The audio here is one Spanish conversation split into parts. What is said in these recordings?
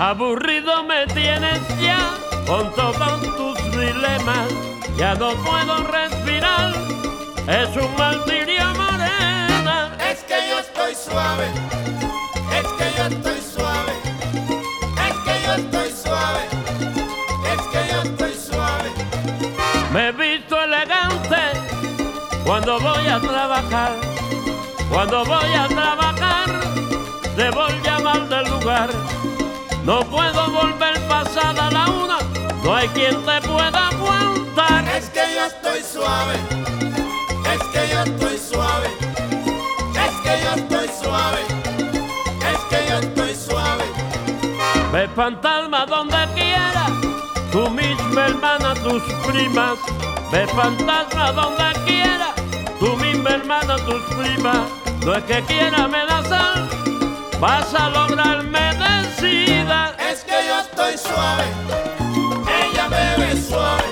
Aburrido me tienes ya con todos tus dilemas. Ya no puedo respirar, es un martirio, morena. Es que yo estoy suave, es que yo estoy suave, es que yo estoy suave, es que yo estoy suave. Me he visto elegante cuando voy a trabajar. Cuando voy a trabajar, debo llamar del lugar. No puedo volver pasada la una, no hay quien te pueda aguantar. Es que yo estoy suave, es que yo estoy suave, es que yo estoy suave, es que yo estoy suave. Ve fantasma donde quiera, tú misma hermana, tus primas. Ve fantasma donde quiera, tú misma hermana, tus primas. No es que quiera amenazar, vas a lograrme decida. Es que yo estoy suave, ella me ve suave.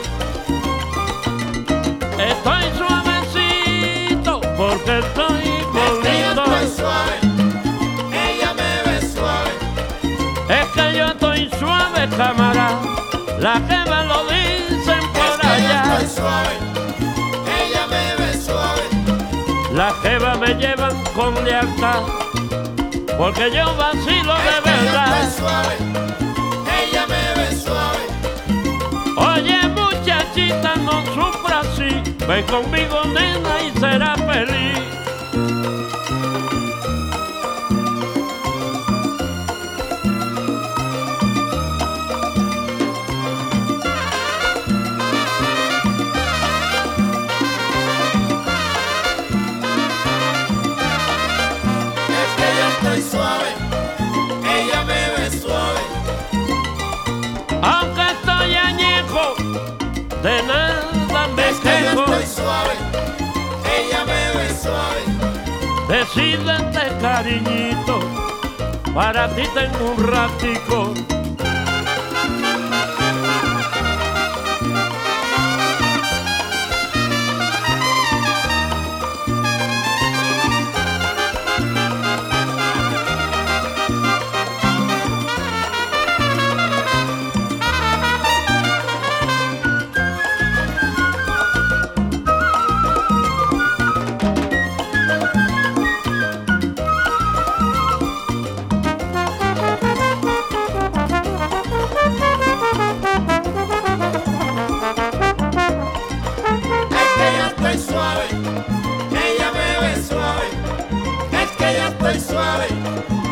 Estoy suavecito porque estoy Es que yo bonito. estoy suave, ella me ve suave. Es que yo estoy suave, cámara, la que me lo dicen Es por que yo allá. estoy suave, ella me ve suave. Las jevas me llevan con lealtad, porque yo vacilo de Es que yo verdad. estoy suave, ella me ve suave. Oye muchachita, no sufra así, ven conmigo nena y serás feliz. Es que yo estoy suave, ella me ve suave. Aunque estoy añejo, de nada me Es que yo quejo. estoy suave, ella me ve suave. Decídete cariñito, para ti tengo un ratico. Es que yo estoy suave, ella me ve suave. Es que yo estoy suave,